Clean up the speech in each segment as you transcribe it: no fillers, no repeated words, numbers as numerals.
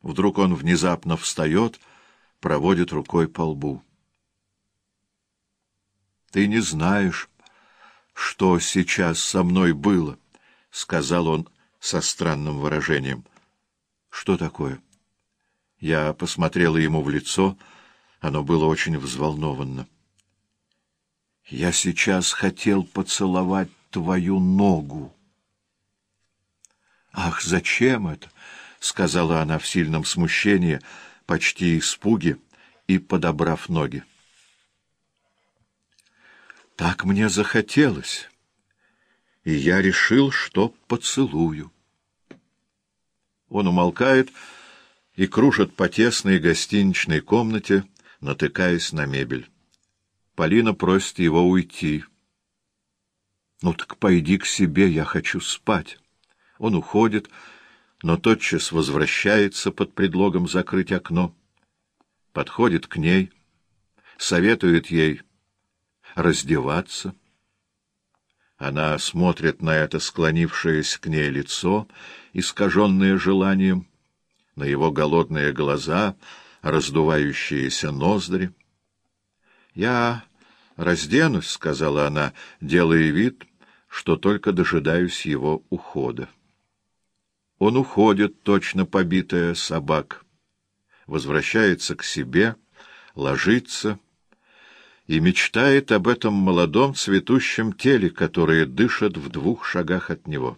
Вдруг он внезапно встает, проводит рукой по лбу. «Ты не знаешь, что сейчас со мной было», — сказал он со странным выражением. «Что такое?» Я посмотрела ему в лицо, оно было очень взволнованно. «Я сейчас хотел поцеловать твою ногу». «Ах, зачем это?» — сказала она в сильном смущении, почти испуге, и подобрав ноги. «Так мне захотелось, и я решил, что поцелую». Он умолкает и кружит по тесной гостиничной комнате, натыкаясь на мебель. Полина просит его уйти. «Ну так пойди к себе, я хочу спать». Он уходит, но тотчас возвращается под предлогом закрыть окно. Подходит к ней, советует ей раздеваться. Она смотрит на это склонившееся к ней лицо, искаженное желанием, на его голодные глаза, раздувающиеся ноздри. «Я разденусь», — сказала она, делая вид, что только дожидаюсь его ухода. Он уходит, точно побитая собака, возвращается к себе, ложится и мечтает об этом молодом цветущем теле, которое дышит в 2 шагах от него.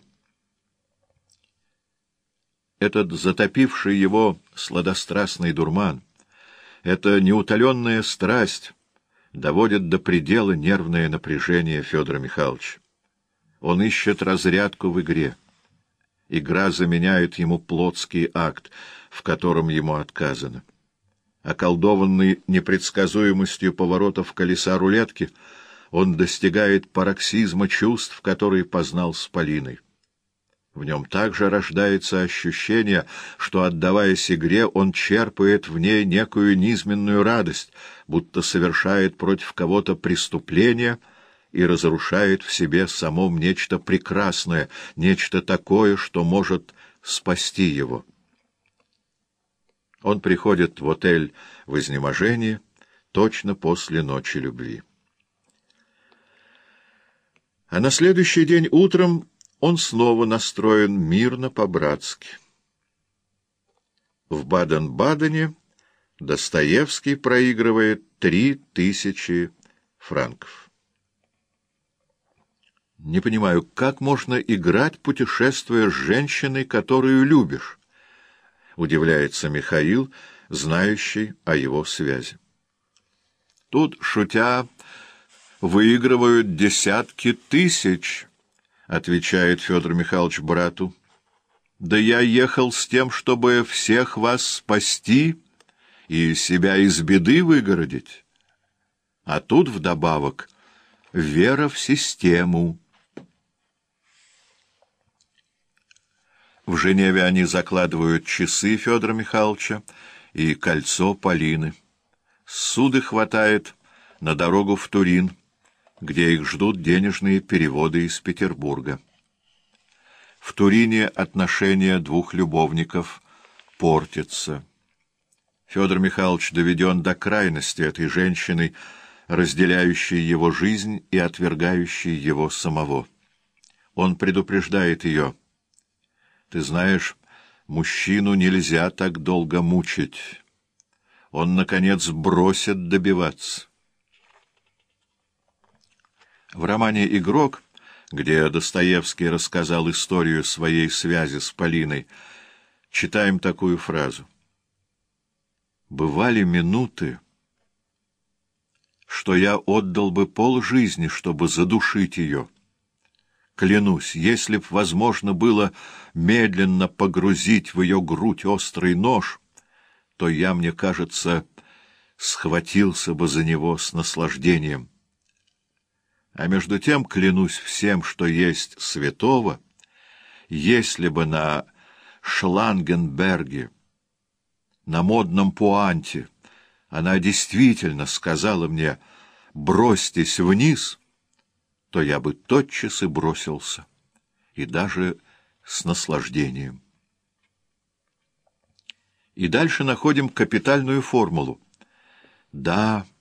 Этот затопивший его сладострастный дурман, эта неутоленная страсть доводит до предела нервное напряжение Федора Михайловича. Он ищет разрядку в игре. Игра заменяет ему плотский акт, в котором ему отказано. Околдованный непредсказуемостью поворотов колеса рулетки, он достигает пароксизма чувств, которые познал с Полиной. В нем также рождается ощущение, что, отдаваясь игре, он черпает в ней некую низменную радость, будто совершает против кого-то преступление и разрушает в себе самом нечто прекрасное, нечто такое, что может спасти его. Он приходит в отель в изнеможении точно после ночи любви. А на следующий день утром он снова настроен мирно по-братски. В Баден-Бадене Достоевский проигрывает 3000 франков. «Не понимаю, как можно играть, путешествуя с женщиной, которую любишь?» — удивляется Михаил, знающий о его связи. «Тут, шутя, выигрывают десятки тысяч», — отвечает Федор Михайлович брату. «Да я ехал с тем, чтобы всех вас спасти и себя из беды выгородить. А тут вдобавок вера в систему». В Женеве они закладывают часы Федора Михайловича и кольцо Полины. Ссуды хватает на дорогу в Турин, где их ждут денежные переводы из Петербурга. В Турине отношения 2 любовников портятся. Федор Михайлович доведен до крайности этой женщины, разделяющей его жизнь и отвергающей его самого. Он предупреждает ее: «Ты знаешь, мужчину нельзя так долго мучить. Он, наконец, бросит добиваться». В романе «Игрок», где Достоевский рассказал историю своей связи с Полиной, читаем такую фразу: «Бывали минуты, что я отдал бы полжизни, чтобы задушить ее. Клянусь, если б возможно было медленно погрузить в ее грудь острый нож, то я, мне кажется, схватился бы за него с наслаждением. А между тем клянусь всем, что есть святого, если бы на Шлангенберге, на модном пуанте, она действительно сказала мне: «Бросьтесь вниз», то я бы тотчас и бросился, и даже с наслаждением. И дальше находим капитальную формулу. Да,